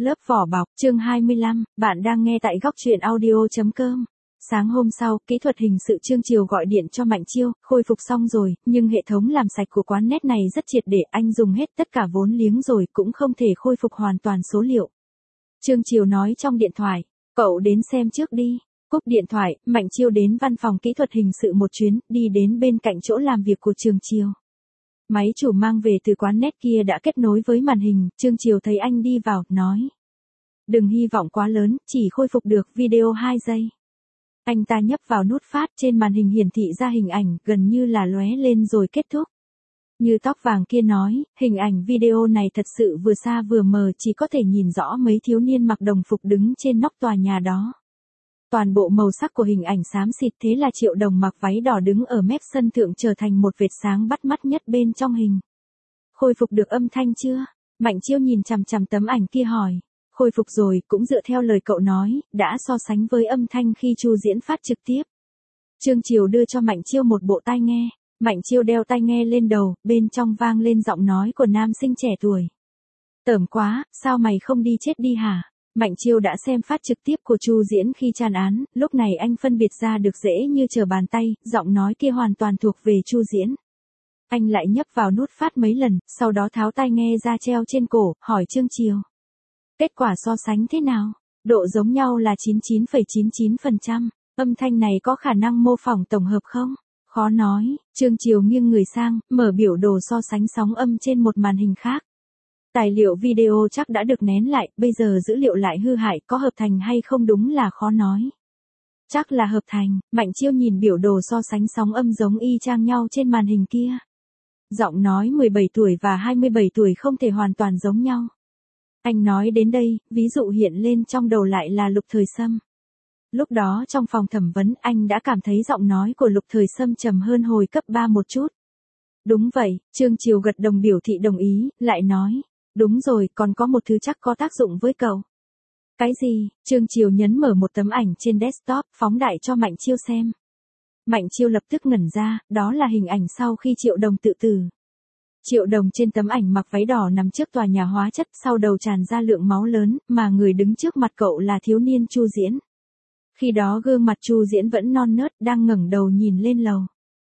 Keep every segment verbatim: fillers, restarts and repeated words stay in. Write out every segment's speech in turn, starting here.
Lớp vỏ bọc, chương hai mươi lăm, bạn đang nghe tại góc truyện audio chấm com. Sáng hôm sau, kỹ thuật hình sự Trương Triều gọi điện cho Mạnh Chiêu, khôi phục xong rồi, nhưng hệ thống làm sạch của quán net này rất triệt để, anh dùng hết tất cả vốn liếng rồi cũng không thể khôi phục hoàn toàn số liệu. Trương Triều nói trong điện thoại, cậu đến xem trước đi. Cúp điện thoại, Mạnh Chiêu đến văn phòng kỹ thuật hình sự một chuyến, đi đến bên cạnh chỗ làm việc của Trương Triều. Máy chủ mang về từ quán net kia đã kết nối với màn hình, Trương Triều thấy anh đi vào, nói. Đừng hy vọng quá lớn, chỉ khôi phục được video hai giây. Anh ta nhấp vào nút phát, trên màn hình hiển thị ra hình ảnh, gần như là lóe lên rồi kết thúc. Như tóc vàng kia nói, hình ảnh video này thật sự vừa xa vừa mờ, chỉ có thể nhìn rõ mấy thiếu niên mặc đồng phục đứng trên nóc tòa nhà đó. Toàn bộ màu sắc của hình ảnh xám xịt, thế là Triệu Đồng mặc váy đỏ đứng ở mép sân thượng trở thành một vệt sáng bắt mắt nhất bên trong hình. Khôi phục được âm thanh chưa? Mạnh Chiêu nhìn chằm chằm tấm ảnh kia hỏi. Khôi phục rồi, cũng dựa theo lời cậu nói, đã so sánh với âm thanh khi Chu Diễn phát trực tiếp. Trương Triều đưa cho Mạnh Chiêu một bộ tai nghe. Mạnh Chiêu đeo tai nghe lên đầu, bên trong vang lên giọng nói của nam sinh trẻ tuổi. Tởm quá, sao mày không đi chết đi hả? Mạnh Chiêu đã xem phát trực tiếp của Chu Diễn khi tràn án, lúc này anh phân biệt ra được dễ như trở bàn tay, giọng nói kia hoàn toàn thuộc về Chu Diễn. Anh lại nhấp vào nút phát mấy lần, sau đó tháo tai nghe ra treo trên cổ, hỏi Trương Triều. Kết quả so sánh thế nào? Độ giống nhau là chín mươi chín phẩy chín mươi chín phần trăm, âm thanh này có khả năng mô phỏng tổng hợp không? Khó nói, Trương Triều nghiêng người sang, mở biểu đồ so sánh sóng âm trên một màn hình khác. Tài liệu video chắc đã được nén lại, bây giờ dữ liệu lại hư hại, có hợp thành hay không đúng là khó nói. Chắc là hợp thành, Mạnh Chiêu nhìn biểu đồ so sánh sóng âm giống y chang nhau trên màn hình kia. Giọng nói mười bảy tuổi và hai mươi bảy tuổi không thể hoàn toàn giống nhau. Anh nói đến đây, ví dụ hiện lên trong đầu lại là Lục Thời Sâm. Lúc đó trong phòng thẩm vấn anh đã cảm thấy giọng nói của Lục Thời Sâm trầm hơn hồi cấp ba một chút. Đúng vậy, Trương Triều gật đầu biểu thị đồng ý, lại nói. Đúng rồi, còn có một thứ chắc có tác dụng với cậu. Cái gì? Trương Triều nhấn mở một tấm ảnh trên desktop, phóng đại cho Mạnh Chiêu xem. Mạnh Chiêu lập tức ngẩn ra, đó là hình ảnh sau khi Triệu Đồng tự tử. Triệu Đồng trên tấm ảnh mặc váy đỏ nằm trước tòa nhà hóa chất, sau đầu tràn ra lượng máu lớn, mà người đứng trước mặt cậu là thiếu niên Chu Diễn. Khi đó gương mặt Chu Diễn vẫn non nớt, đang ngẩng đầu nhìn lên lầu.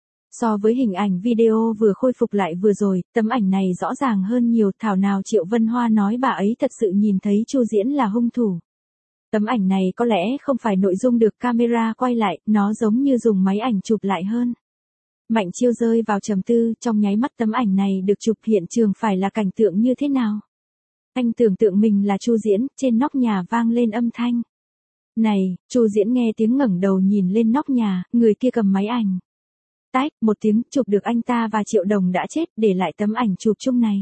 So với hình ảnh video vừa khôi phục lại vừa rồi, tấm ảnh này rõ ràng hơn nhiều, thảo nào Triệu Vân Hoa nói bà ấy thật sự nhìn thấy Chu Diễn là hung thủ. Tấm ảnh này có lẽ không phải nội dung được camera quay lại, nó giống như dùng máy ảnh chụp lại hơn. Mạnh Chiêu rơi vào trầm tư, trong nháy mắt tấm ảnh này được chụp hiện trường phải là cảnh tượng như thế nào. Anh tưởng tượng mình là Chu Diễn, trên nóc nhà vang lên âm thanh. Này, Chu Diễn nghe tiếng ngẩng đầu nhìn lên nóc nhà, người kia cầm máy ảnh. Tách, một tiếng, chụp được anh ta và Triệu Đồng đã chết, để lại tấm ảnh chụp chung này.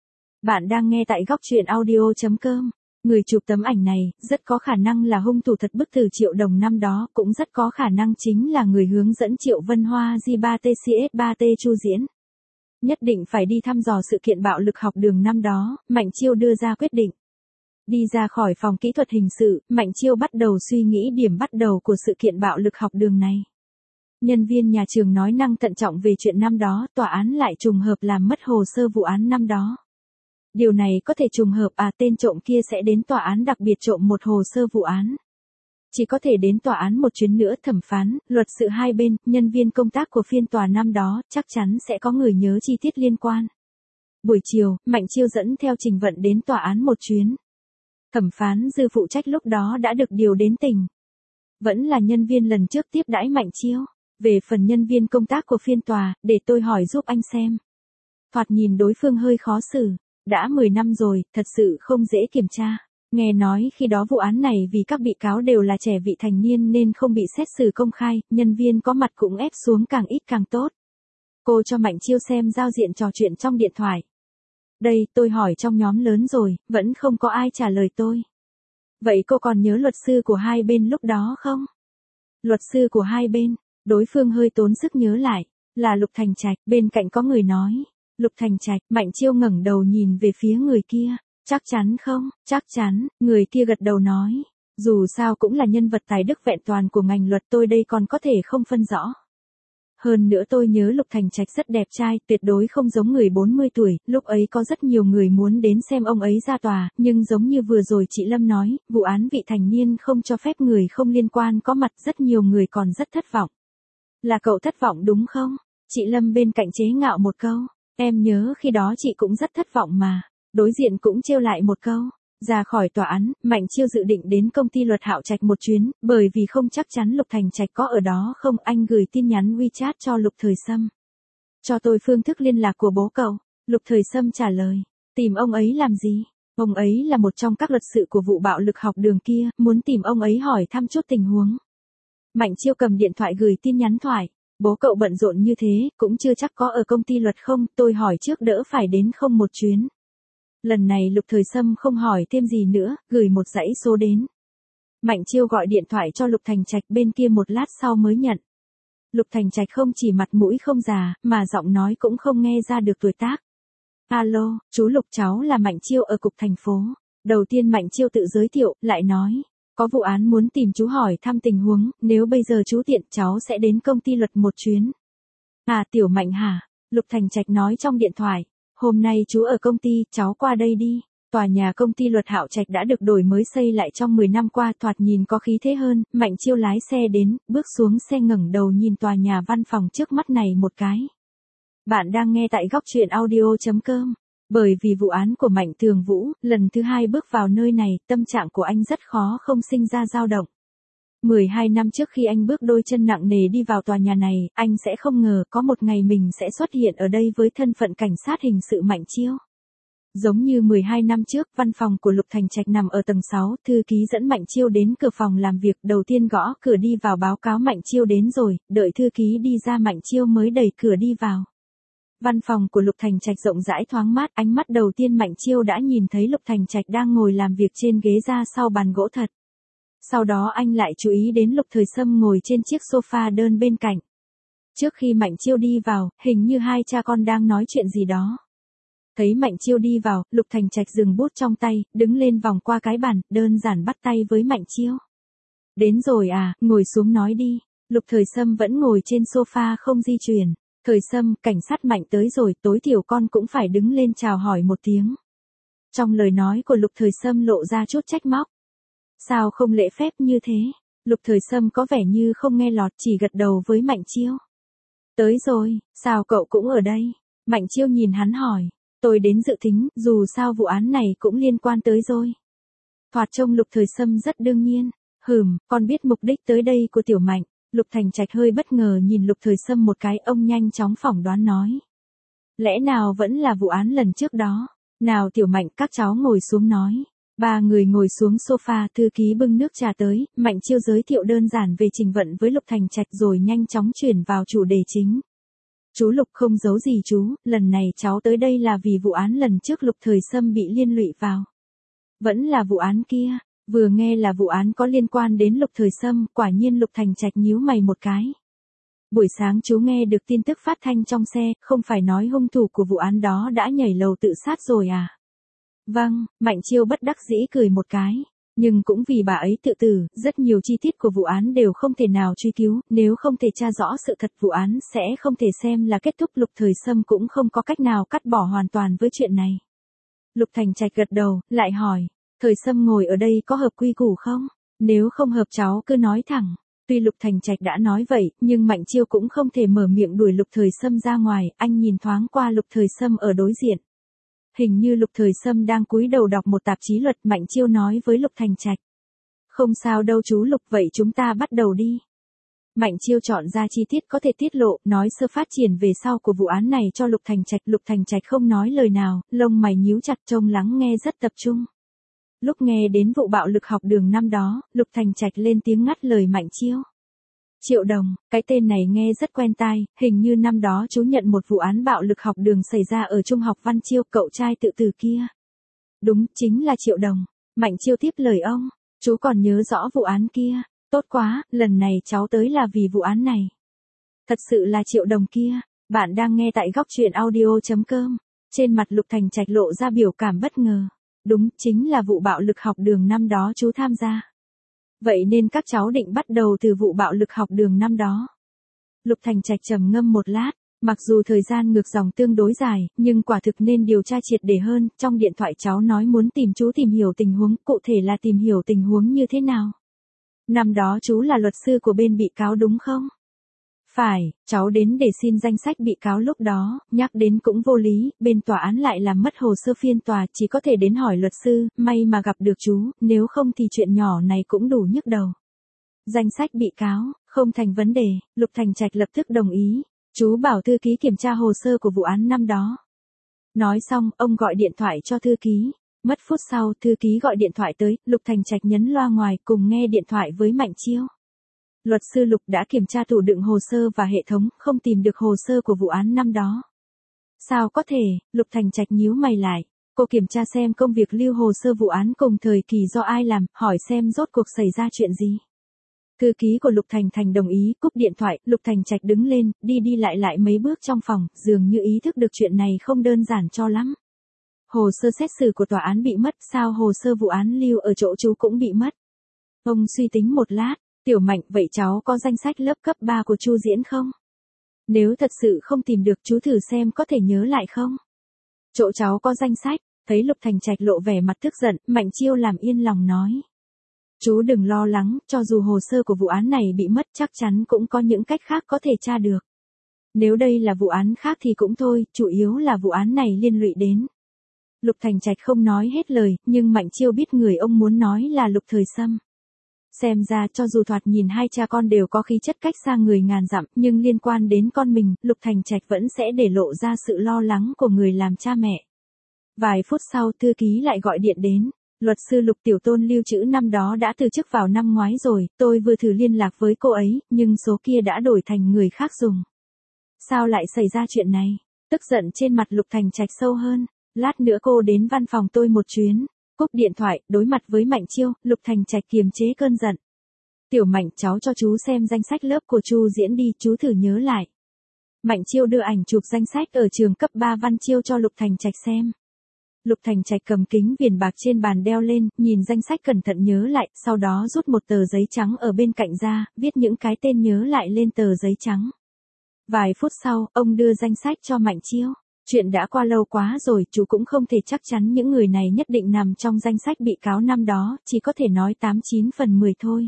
Bạn đang nghe tại góc truyện audio chấm com. Người chụp tấm ảnh này, rất có khả năng là hung thủ thật, bức tử Triệu Đồng năm đó, cũng rất có khả năng chính là người hướng dẫn Triệu Vân Hoa G ba T C S ba T Chu Diễn. Nhất định phải đi thăm dò sự kiện bạo lực học đường năm đó, Mạnh Chiêu đưa ra quyết định. Đi ra khỏi phòng kỹ thuật hình sự, Mạnh Chiêu bắt đầu suy nghĩ điểm bắt đầu của sự kiện bạo lực học đường này. Nhân viên nhà trường nói năng thận trọng về chuyện năm đó, tòa án lại trùng hợp làm mất hồ sơ vụ án năm đó. Điều này có thể trùng hợp à, tên trộm kia sẽ đến tòa án đặc biệt trộm một hồ sơ vụ án. Chỉ có thể đến tòa án một chuyến nữa, thẩm phán, luật sự hai bên, nhân viên công tác của phiên tòa năm đó, chắc chắn sẽ có người nhớ chi tiết liên quan. Buổi chiều, Mạnh Chiêu dẫn theo Trình Vận đến tòa án một chuyến. Thẩm phán Dư phụ trách lúc đó đã được điều đến tỉnh. Vẫn là nhân viên lần trước tiếp đãi Mạnh Chiêu. Về phần nhân viên công tác của phiên tòa, để tôi hỏi giúp anh xem. Thoạt nhìn đối phương hơi khó xử. Đã mười năm rồi, thật sự không dễ kiểm tra. Nghe nói khi đó vụ án này vì các bị cáo đều là trẻ vị thành niên nên không bị xét xử công khai, nhân viên có mặt cũng ép xuống càng ít càng tốt. Cô cho Mạnh Chiêu xem giao diện trò chuyện trong điện thoại. Đây, tôi hỏi trong nhóm lớn rồi, vẫn không có ai trả lời tôi. Vậy cô còn nhớ luật sư của hai bên lúc đó không? Luật sư của hai bên, đối phương hơi tốn sức nhớ lại, là Lục Thành Trạch, bên cạnh có người nói. Lục Thành Trạch, Mạnh Chiêu ngẩng đầu nhìn về phía người kia. Chắc chắn không? Chắc chắn, người kia gật đầu nói. Dù sao cũng là nhân vật tài đức vẹn toàn của ngành luật, tôi đây còn có thể không phân rõ. Hơn nữa tôi nhớ Lục Thành Trạch rất đẹp trai, tuyệt đối không giống người bốn mươi tuổi, lúc ấy có rất nhiều người muốn đến xem ông ấy ra tòa, nhưng giống như vừa rồi chị Lâm nói, vụ án vị thành niên không cho phép người không liên quan có mặt, rất nhiều người còn rất thất vọng. Là cậu thất vọng đúng không? Chị Lâm bên cạnh chế ngạo một câu, em nhớ khi đó chị cũng rất thất vọng mà. Đối diện cũng trêu lại một câu. Ra khỏi tòa án, Mạnh Chiêu dự định đến công ty luật Hạo Trạch một chuyến, bởi vì không chắc chắn Lục Thành Trạch có ở đó không, anh gửi tin nhắn WeChat cho Lục Thời Sâm. Cho tôi phương thức liên lạc của bố cậu. Lục Thời Sâm trả lời, tìm ông ấy làm gì? Ông ấy là một trong các luật sự của vụ bạo lực học đường kia, muốn tìm ông ấy hỏi thăm chút tình huống. Mạnh Chiêu cầm điện thoại gửi tin nhắn thoại. Bố cậu bận rộn như thế, cũng chưa chắc có ở công ty luật không, tôi hỏi trước đỡ phải đến không một chuyến. Lần này Lục Thời Sâm không hỏi thêm gì nữa, gửi một dãy số đến. Mạnh Chiêu gọi điện thoại cho Lục Thành Trạch, bên kia một lát sau mới nhận. Lục Thành Trạch không chỉ mặt mũi không già, mà giọng nói cũng không nghe ra được tuổi tác. Alo, chú Lục, cháu là Mạnh Chiêu ở cục thành phố. Đầu tiên Mạnh Chiêu tự giới thiệu, lại nói, có vụ án muốn tìm chú hỏi thăm tình huống, nếu bây giờ chú tiện cháu sẽ đến công ty luật một chuyến. À, Tiểu Mạnh hả? Lục Thành Trạch nói trong điện thoại. Hôm nay chú ở công ty, cháu qua đây đi. Tòa nhà công ty luật Hạo Trạch đã được đổi mới xây lại trong mười năm qua, thoạt nhìn có khí thế hơn. Mạnh Chiêu lái xe đến, bước xuống xe ngẩng đầu nhìn tòa nhà văn phòng trước mắt này một cái. Bạn đang nghe tại góc truyện audio chấm com. Bởi vì vụ án của Mạnh Tường Vũ, lần thứ hai bước vào nơi này, tâm trạng của anh rất khó không sinh ra dao động. mười hai năm trước khi anh bước đôi chân nặng nề đi vào tòa nhà này, anh sẽ không ngờ có một ngày mình sẽ xuất hiện ở đây với thân phận cảnh sát hình sự Mạnh Chiêu. Giống như mười hai năm trước, văn phòng của Lục Thành Trạch nằm ở tầng sáu, thư ký dẫn Mạnh Chiêu đến cửa phòng làm việc, đầu tiên gõ cửa đi vào báo cáo Mạnh Chiêu đến rồi, đợi thư ký đi ra Mạnh Chiêu mới đẩy cửa đi vào. Văn phòng của Lục Thành Trạch rộng rãi thoáng mát, ánh mắt đầu tiên Mạnh Chiêu đã nhìn thấy Lục Thành Trạch đang ngồi làm việc trên ghế ra sau bàn gỗ thật. Sau đó anh lại chú ý đến Lục Thời Sâm ngồi trên chiếc sofa đơn bên cạnh. Trước khi Mạnh Chiêu đi vào, hình như hai cha con đang nói chuyện gì đó. Thấy Mạnh Chiêu đi vào, Lục Thành Trạch dừng bút trong tay, đứng lên vòng qua cái bàn, đơn giản bắt tay với Mạnh Chiêu. Đến rồi à, ngồi xuống nói đi. Lục Thời Sâm vẫn ngồi trên sofa không di chuyển. Thời Sâm, cảnh sát Mạnh tới rồi, tối thiểu con cũng phải đứng lên chào hỏi một tiếng. Trong lời nói của Lục Thời Sâm lộ ra chút trách móc. Sao không lễ phép như thế? Lục Thời Sâm có vẻ như không nghe lọt, chỉ gật đầu với Mạnh Chiêu. Tới rồi, sao cậu cũng ở đây? Mạnh Chiêu nhìn hắn hỏi. Tôi đến dự thính, dù sao vụ án này cũng liên quan tới rồi. Thoạt trông Lục Thời Sâm rất đương nhiên. Hừm, con biết mục đích tới đây của Tiểu Mạnh. Lục Thành Trạch hơi bất ngờ nhìn Lục Thời Sâm một cái, ông nhanh chóng phỏng đoán nói. Lẽ nào vẫn là vụ án lần trước đó? Nào Tiểu Mạnh, các cháu ngồi xuống nói. Ba người ngồi xuống sofa, thư ký bưng nước trà tới, Mạnh Chiêu giới thiệu đơn giản về Trình Vận với Lục Thành Trạch rồi nhanh chóng chuyển vào chủ đề chính. Chú Lục, không giấu gì chú, lần này cháu tới đây là vì vụ án lần trước Lục Thời Sâm bị liên lụy vào. Vẫn là vụ án kia. Vừa nghe là vụ án có liên quan đến Lục Thời Sâm, quả nhiên Lục Thành Trạch nhíu mày một cái. Buổi sáng chú nghe được tin tức phát thanh trong xe, không phải nói hung thủ của vụ án đó đã nhảy lầu tự sát rồi à? Vâng, Mạnh Chiêu bất đắc dĩ cười một cái. Nhưng cũng vì bà ấy tự tử, rất nhiều chi tiết của vụ án đều không thể nào truy cứu, nếu không thể tra rõ sự thật vụ án sẽ không thể xem là kết thúc. Lục Thời Sâm cũng không có cách nào cắt bỏ hoàn toàn với chuyện này. Lục Thành Trạch gật đầu, lại hỏi. Thời Sâm ngồi ở đây có hợp quy củ không? Nếu không hợp cháu cứ nói thẳng. Tuy Lục Thành Trạch đã nói vậy, nhưng Mạnh Chiêu cũng không thể mở miệng đuổi Lục Thời Sâm ra ngoài, anh nhìn thoáng qua Lục Thời Sâm ở đối diện. Hình như Lục Thời Sâm đang cúi đầu đọc một tạp chí luật, Mạnh Chiêu nói với Lục Thành Trạch. Không sao đâu chú Lục, vậy chúng ta bắt đầu đi. Mạnh Chiêu chọn ra chi tiết có thể tiết lộ, nói sơ phát triển về sau của vụ án này cho Lục Thành Trạch. Lục Thành Trạch không nói lời nào, lông mày nhíu chặt, trông lắng nghe rất tập trung. Lúc nghe đến vụ bạo lực học đường năm đó, Lục Thành Trạch lên tiếng ngắt lời Mạnh Chiêu. Triệu Đồng, cái tên này nghe rất quen tai, hình như năm đó chú nhận một vụ án bạo lực học đường xảy ra ở Trung học Văn Chiêu, cậu trai tự tử kia. Đúng, chính là Triệu Đồng. Mạnh Chiêu tiếp lời ông, chú còn nhớ rõ vụ án kia. Tốt quá, lần này cháu tới là vì vụ án này. Thật sự là Triệu Đồng kia. Bạn đang nghe tại góc truyện audio chấm com. Trên mặt Lục Thành Trạch lộ ra biểu cảm bất ngờ. Đúng, chính là vụ bạo lực học đường năm đó chú tham gia. Vậy nên các cháu định bắt đầu từ vụ bạo lực học đường năm đó. Lục Thành Trạch trầm ngâm một lát, mặc dù thời gian ngược dòng tương đối dài, nhưng quả thực nên điều tra triệt để hơn, trong điện thoại cháu nói muốn tìm chú tìm hiểu tình huống, cụ thể là tìm hiểu tình huống như thế nào. Năm đó chú là luật sư của bên bị cáo đúng không? Phải, cháu đến để xin danh sách bị cáo lúc đó, nhắc đến cũng vô lý, bên tòa án lại làm mất hồ sơ phiên tòa, chỉ có thể đến hỏi luật sư, may mà gặp được chú, nếu không thì chuyện nhỏ này cũng đủ nhức đầu. Danh sách bị cáo, không thành vấn đề, Lục Thành Trạch lập tức đồng ý, chú bảo thư ký kiểm tra hồ sơ của vụ án năm đó. Nói xong, ông gọi điện thoại cho thư ký. Mất phút sau, thư ký gọi điện thoại tới, Lục Thành Trạch nhấn loa ngoài cùng nghe điện thoại với Mạnh Chiêu. Luật sư Lục đã kiểm tra tủ đựng hồ sơ và hệ thống, không tìm được hồ sơ của vụ án năm đó. Sao có thể, Lục Thành Trạch nhíu mày lại. Cô kiểm tra xem công việc lưu hồ sơ vụ án cùng thời kỳ do ai làm, hỏi xem rốt cuộc xảy ra chuyện gì. Thư ký của Lục Thành Thành đồng ý, cúp điện thoại, Lục Thành Trạch đứng lên, đi đi lại lại mấy bước trong phòng, dường như ý thức được chuyện này không đơn giản cho lắm. Hồ sơ xét xử của tòa án bị mất, sao hồ sơ vụ án lưu ở chỗ chú cũng bị mất? Ông suy tính một lát, Tiểu Mạnh, vậy cháu có danh sách lớp cấp ba của Chu Diễn không? Nếu thật sự không tìm được, chú thử xem có thể nhớ lại không? Chỗ cháu có danh sách, thấy Lục Thành Trạch lộ vẻ mặt tức giận, Mạnh Chiêu làm yên lòng nói. Chú đừng lo lắng, cho dù hồ sơ của vụ án này bị mất chắc chắn cũng có những cách khác có thể tra được. Nếu đây là vụ án khác thì cũng thôi, chủ yếu là vụ án này liên lụy đến. Lục Thành Trạch không nói hết lời, nhưng Mạnh Chiêu biết người ông muốn nói là Lục Thời Sâm. Xem ra cho dù thoạt nhìn hai cha con đều có khí chất cách xa người ngàn dặm, nhưng liên quan đến con mình, Lục Thành Trạch vẫn sẽ để lộ ra sự lo lắng của người làm cha mẹ. Vài phút sau, thư ký lại gọi điện đến. Luật sư Lục Tiểu Tôn lưu trữ năm đó đã từ chức vào năm ngoái rồi, tôi vừa thử liên lạc với cô ấy, nhưng số kia đã đổi thành người khác dùng. Sao lại xảy ra chuyện này? Tức giận trên mặt Lục Thành Trạch sâu hơn. Lát nữa cô đến văn phòng tôi một chuyến. Cúp điện thoại, đối mặt với Mạnh Chiêu, Lục Thành Trạch kiềm chế cơn giận. Tiểu Mạnh, cháu cho chú xem danh sách lớp của Chu Diễn đi, chú thử nhớ lại. Mạnh Chiêu đưa ảnh chụp danh sách ở trường cấp ba Văn Chiêu cho Lục Thành Trạch xem. Lục Thành Trạch cầm kính viền bạc trên bàn đeo lên, nhìn danh sách cẩn thận nhớ lại, sau đó rút một tờ giấy trắng ở bên cạnh ra, viết những cái tên nhớ lại lên tờ giấy trắng. Vài phút sau, ông đưa danh sách cho Mạnh Chiêu. Chuyện đã qua lâu quá rồi, chú cũng không thể chắc chắn những người này nhất định nằm trong danh sách bị cáo năm đó, chỉ có thể nói tám chín phần mười thôi.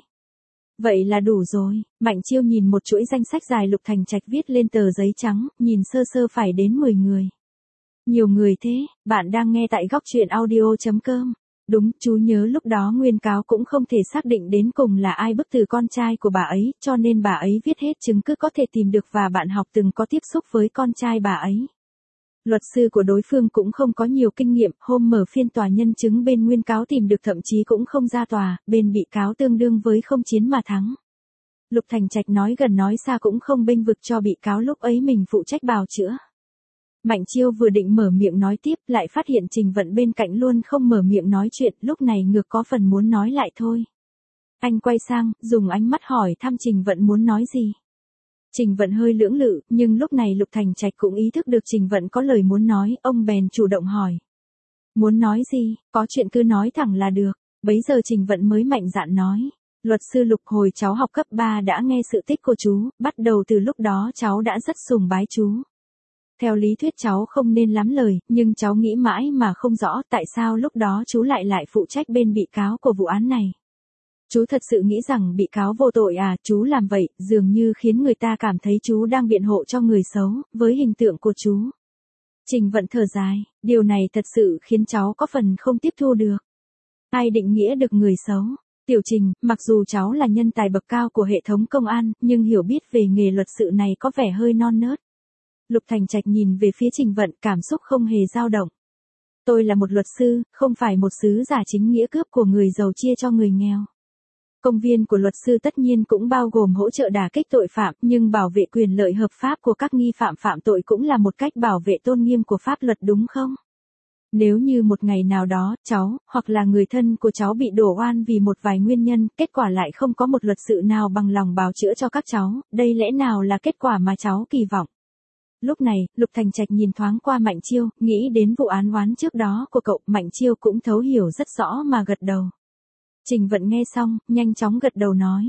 Vậy là đủ rồi, Mạnh Chiêu nhìn một chuỗi danh sách dài Lục Thành Trạch viết lên tờ giấy trắng, nhìn sơ sơ phải đến mười người. Nhiều người thế, bạn đang nghe tại góc truyện audio chấm com. Đúng, chú nhớ lúc đó nguyên cáo cũng không thể xác định đến cùng là ai bức tử con trai của bà ấy, cho nên bà ấy viết hết chứng cứ có thể tìm được và bạn học từng có tiếp xúc với con trai bà ấy. Luật sư của đối phương cũng không có nhiều kinh nghiệm, hôm mở phiên tòa nhân chứng bên nguyên cáo tìm được thậm chí cũng không ra tòa, bên bị cáo tương đương với không chiến mà thắng. Lục Thành Trạch nói gần nói xa cũng không bênh vực cho bị cáo lúc ấy mình phụ trách bào chữa. Mạnh Chiêu vừa định mở miệng nói tiếp, lại phát hiện Trình Vận bên cạnh luôn không mở miệng nói chuyện, lúc này ngược có phần muốn nói lại thôi. Anh quay sang, dùng ánh mắt hỏi thăm Trình Vận muốn nói gì. Trình Vận hơi lưỡng lự, nhưng lúc này Lục Thành Trạch cũng ý thức được Trình Vận có lời muốn nói, ông bèn chủ động hỏi. Muốn nói gì, có chuyện cứ nói thẳng là được. Bấy giờ Trình Vận mới mạnh dạn nói. Luật sư Lục, hồi cháu học cấp ba đã nghe sự tích của chú, bắt đầu từ lúc đó cháu đã rất sùng bái chú. Theo lý thuyết cháu không nên lắm lời, nhưng cháu nghĩ mãi mà không rõ tại sao lúc đó chú lại lại phụ trách bên bị cáo của vụ án này. Chú thật sự nghĩ rằng bị cáo vô tội à, chú làm vậy, dường như khiến người ta cảm thấy chú đang biện hộ cho người xấu, với hình tượng của chú. Trình Vận thở dài, điều này thật sự khiến cháu có phần không tiếp thu được. Ai định nghĩa được người xấu? Tiểu Trình, mặc dù cháu là nhân tài bậc cao của hệ thống công an, nhưng hiểu biết về nghề luật sự này có vẻ hơi non nớt. Lục Thành Trạch nhìn về phía Trình Vận, cảm xúc không hề dao động. Tôi là một luật sư, không phải một sứ giả chính nghĩa cướp của người giàu chia cho người nghèo. Công viên của luật sư tất nhiên cũng bao gồm hỗ trợ đả kích tội phạm, nhưng bảo vệ quyền lợi hợp pháp của các nghi phạm phạm tội cũng là một cách bảo vệ tôn nghiêm của pháp luật đúng không? Nếu như một ngày nào đó, cháu, hoặc là người thân của cháu bị đổ oan vì một vài nguyên nhân, kết quả lại không có một luật sự nào bằng lòng bào chữa cho các cháu, đây lẽ nào là kết quả mà cháu kỳ vọng? Lúc này, Lục Thành Trạch nhìn thoáng qua Mạnh Chiêu, nghĩ đến vụ án oán trước đó của cậu, Mạnh Chiêu cũng thấu hiểu rất rõ mà gật đầu. Trình Vận nghe xong, nhanh chóng gật đầu nói.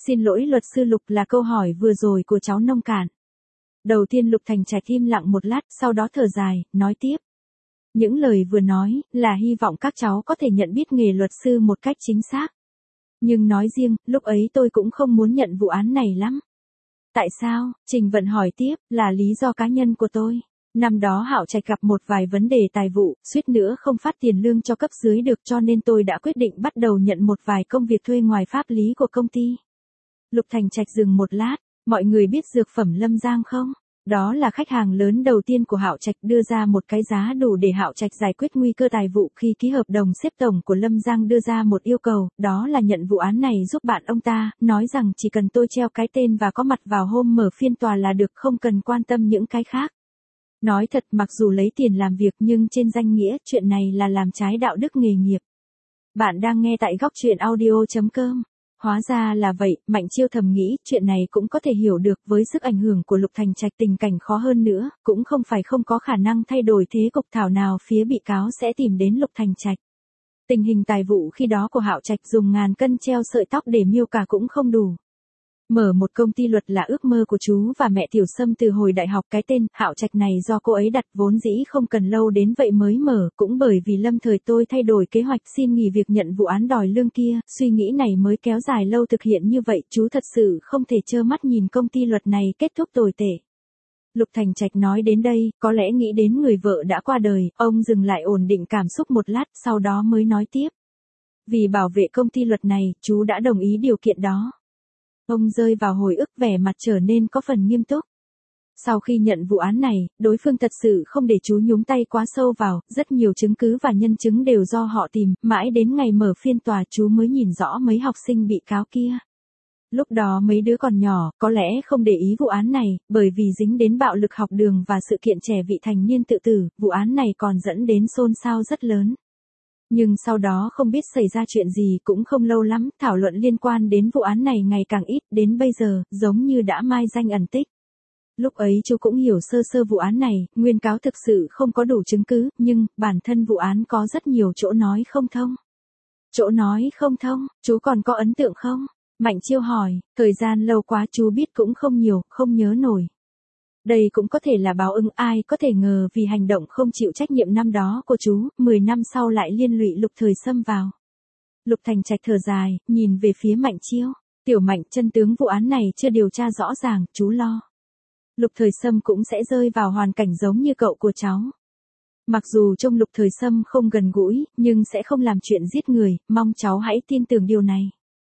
Xin lỗi luật sư Lục, là câu hỏi vừa rồi của cháu nông cạn. Đầu tiên Lục Thành Trạch im lặng một lát, sau đó thở dài, nói tiếp. Những lời vừa nói, là hy vọng các cháu có thể nhận biết nghề luật sư một cách chính xác. Nhưng nói riêng, lúc ấy tôi cũng không muốn nhận vụ án này lắm. Tại sao? Trình Vận hỏi tiếp, là lý do cá nhân của tôi. Năm đó Hạo Trạch gặp một vài vấn đề tài vụ, suýt nữa không phát tiền lương cho cấp dưới được, cho nên tôi đã quyết định bắt đầu nhận một vài công việc thuê ngoài pháp lý của công ty. Lục Thành Trạch dừng một lát, mọi người biết dược phẩm Lâm Giang không? Đó là khách hàng lớn đầu tiên của Hạo Trạch, đưa ra một cái giá đủ để Hạo Trạch giải quyết nguy cơ tài vụ. Khi ký hợp đồng, xếp tổng của Lâm Giang đưa ra một yêu cầu, đó là nhận vụ án này giúp bạn ông ta, nói rằng chỉ cần tôi treo cái tên và có mặt vào hôm mở phiên tòa là được, không cần quan tâm những cái khác. Nói thật, mặc dù lấy tiền làm việc nhưng trên danh nghĩa, chuyện này là làm trái đạo đức nghề nghiệp. Bạn đang nghe tại góc truyện audio chấm com. Hóa ra là vậy, Mạnh Chiêu thầm nghĩ, chuyện này cũng có thể hiểu được, với sức ảnh hưởng của Lục Thành Trạch tình cảnh khó hơn nữa, cũng không phải không có khả năng thay đổi thế cục, thảo nào phía bị cáo sẽ tìm đến Lục Thành Trạch. Tình hình tài vụ khi đó của Hạo Trạch dùng ngàn cân treo sợi tóc để miêu cả cũng không đủ. Mở một công ty luật là ước mơ của chú và mẹ Tiểu Sâm từ hồi đại học, cái tên Hạo Trạch này do cô ấy đặt, vốn dĩ không cần lâu đến vậy mới mở, cũng bởi vì lâm thời tôi thay đổi kế hoạch xin nghỉ việc nhận vụ án đòi lương kia, suy nghĩ này mới kéo dài lâu thực hiện như vậy, chú thật sự không thể trơ mắt nhìn công ty luật này kết thúc tồi tệ. Lục Thành Trạch nói đến đây, có lẽ nghĩ đến người vợ đã qua đời, ông dừng lại ổn định cảm xúc một lát, sau đó mới nói tiếp. Vì bảo vệ công ty luật này, chú đã đồng ý điều kiện đó. Ông rơi vào hồi ức, vẻ mặt trở nên có phần nghiêm túc. Sau khi nhận vụ án này, đối phương thật sự không để chú nhúng tay quá sâu vào, rất nhiều chứng cứ và nhân chứng đều do họ tìm, mãi đến ngày mở phiên tòa chú mới nhìn rõ mấy học sinh bị cáo kia. Lúc đó mấy đứa còn nhỏ, có lẽ không để ý vụ án này, bởi vì dính đến bạo lực học đường và sự kiện trẻ vị thành niên tự tử, vụ án này còn dẫn đến xôn xao rất lớn. Nhưng sau đó không biết xảy ra chuyện gì, cũng không lâu lắm, thảo luận liên quan đến vụ án này ngày càng ít, đến bây giờ, giống như đã mai danh ẩn tích. Lúc ấy chú cũng hiểu sơ sơ vụ án này, nguyên cáo thực sự không có đủ chứng cứ, nhưng, bản thân vụ án có rất nhiều chỗ nói không thông. Chỗ nói không thông, chú còn có ấn tượng không? Mạnh Chiêu hỏi, thời gian lâu quá chú biết cũng không nhiều, không nhớ nổi. Đây cũng có thể là báo ứng, ai có thể ngờ vì hành động không chịu trách nhiệm năm đó của chú, mười năm sau lại liên lụy Lục Thời Sâm vào. Lục Thành Trạch thở dài, nhìn về phía Mạnh Chiêu. Tiểu Mạnh, chân tướng vụ án này chưa điều tra rõ ràng, chú lo. Lục Thời Sâm cũng sẽ rơi vào hoàn cảnh giống như cậu của cháu. Mặc dù trông Lục Thời Sâm không gần gũi, nhưng sẽ không làm chuyện giết người, mong cháu hãy tin tưởng điều này.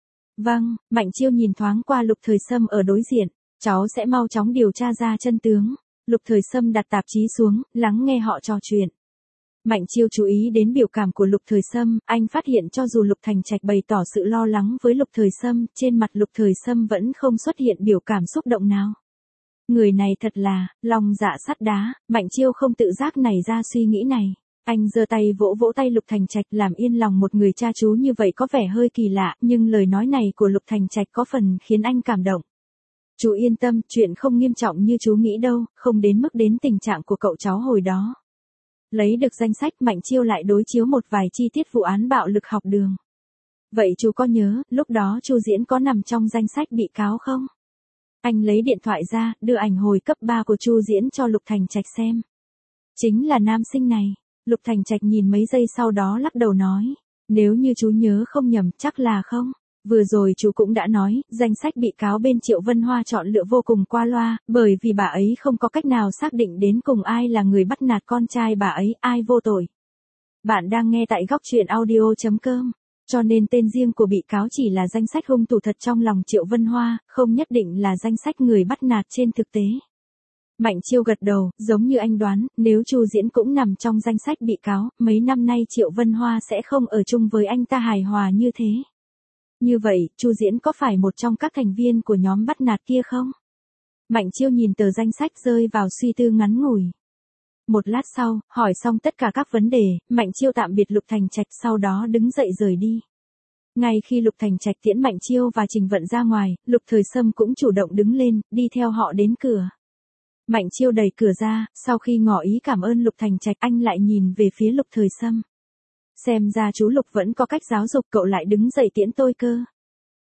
Vâng, Mạnh Chiêu nhìn thoáng qua Lục Thời Sâm ở đối diện. Cháu sẽ mau chóng điều tra ra chân tướng. Lục Thời Sâm đặt tạp chí xuống, lắng nghe họ trò chuyện. Mạnh Chiêu chú ý đến biểu cảm của Lục Thời Sâm, anh phát hiện cho dù Lục Thành Trạch bày tỏ sự lo lắng với Lục Thời Sâm, trên mặt Lục Thời Sâm vẫn không xuất hiện biểu cảm xúc động nào. Người này thật là, lòng dạ sắt đá, Mạnh Chiêu không tự giác nảy ra suy nghĩ này. Anh giơ tay vỗ vỗ tay Lục Thành Trạch, làm yên lòng một người cha chú như vậy có vẻ hơi kỳ lạ, nhưng lời nói này của Lục Thành Trạch có phần khiến anh cảm động. Chú yên tâm, chuyện không nghiêm trọng như chú nghĩ đâu, không đến mức đến tình trạng của cậu cháu hồi đó. Lấy được danh sách, Mạnh Chiêu lại đối chiếu một vài chi tiết vụ án bạo lực học đường. Vậy chú có nhớ, lúc đó Chu Diễn có nằm trong danh sách bị cáo không? Anh lấy điện thoại ra, đưa ảnh hồi cấp ba của Chu Diễn cho Lục Thành Trạch xem. Chính là nam sinh này. Lục Thành Trạch nhìn mấy giây sau đó lắc đầu nói. Nếu như chú nhớ không nhầm, chắc là không. Vừa rồi chú cũng đã nói, danh sách bị cáo bên Triệu Vân Hoa chọn lựa vô cùng qua loa, bởi vì bà ấy không có cách nào xác định đến cùng ai là người bắt nạt con trai bà ấy, ai vô tội. Bạn đang nghe tại góc truyện audio chấm com. Cho nên tên riêng của bị cáo chỉ là danh sách hung thủ thật trong lòng Triệu Vân Hoa, không nhất định là danh sách người bắt nạt trên thực tế. Mạnh Chiêu gật đầu, giống như anh đoán, nếu Chu Diễn cũng nằm trong danh sách bị cáo, mấy năm nay Triệu Vân Hoa sẽ không ở chung với anh ta hài hòa như thế. Như vậy, Chu Diễn có phải một trong các thành viên của nhóm bắt nạt kia không? Mạnh Chiêu nhìn tờ danh sách rơi vào suy tư ngắn ngủi. Một lát sau, hỏi xong tất cả các vấn đề, Mạnh Chiêu tạm biệt Lục Thành Trạch, sau đó đứng dậy rời đi. Ngay khi Lục Thành Trạch tiễn Mạnh Chiêu và Trình Vận ra ngoài, Lục Thời Sâm cũng chủ động đứng lên, đi theo họ đến cửa. Mạnh Chiêu đẩy cửa ra, sau khi ngỏ ý cảm ơn Lục Thành Trạch, anh lại nhìn về phía Lục Thời Sâm. Xem ra chú Lục vẫn có cách giáo dục, cậu lại đứng dậy tiễn tôi cơ.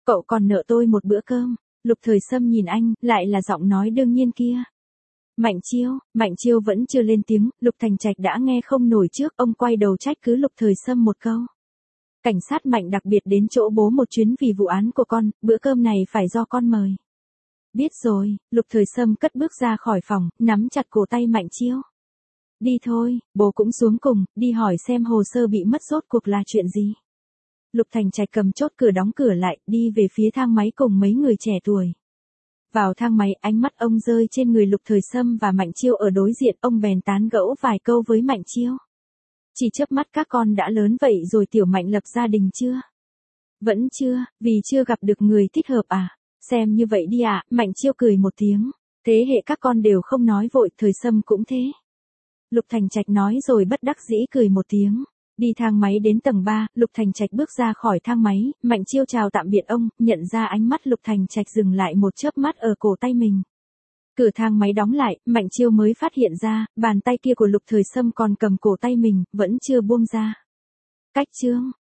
Cậu còn nợ tôi một bữa cơm. Lục Thời Sâm nhìn anh, lại là giọng nói đương nhiên kia. Mạnh Chiêu, Mạnh Chiêu vẫn chưa lên tiếng, Lục Thành Trạch đã nghe không nổi trước, ông quay đầu trách cứ Lục Thời Sâm một câu. Cảnh sát Mạnh đặc biệt đến chỗ bố một chuyến vì vụ án của con, bữa cơm này phải do con mời. Biết rồi, Lục Thời Sâm cất bước ra khỏi phòng, nắm chặt cổ tay Mạnh Chiêu. Đi thôi, bố cũng xuống cùng, đi hỏi xem hồ sơ bị mất rốt cuộc là chuyện gì. Lục Thành Trạch cầm chốt cửa đóng cửa lại, đi về phía thang máy cùng mấy người trẻ tuổi. Vào thang máy, ánh mắt ông rơi trên người Lục Thời Sâm và Mạnh Chiêu ở đối diện, ông bèn tán gẫu vài câu với Mạnh Chiêu. Chỉ chớp mắt các con đã lớn vậy rồi, Tiểu Mạnh lập gia đình chưa? Vẫn chưa, vì chưa gặp được người thích hợp à? Xem như vậy đi ạ, à? Mạnh Chiêu cười một tiếng. Thế hệ các con đều không nói vội, Thời Sâm cũng thế. Lục Thành Trạch nói rồi bất đắc dĩ cười một tiếng. Đi thang máy đến tầng ba, Lục Thành Trạch bước ra khỏi thang máy, Mạnh Chiêu chào tạm biệt ông, nhận ra ánh mắt Lục Thành Trạch dừng lại một chớp mắt ở cổ tay mình. Cửa thang máy đóng lại, Mạnh Chiêu mới phát hiện ra, bàn tay kia của Lục Thời Sâm còn cầm cổ tay mình, vẫn chưa buông ra. Cách chương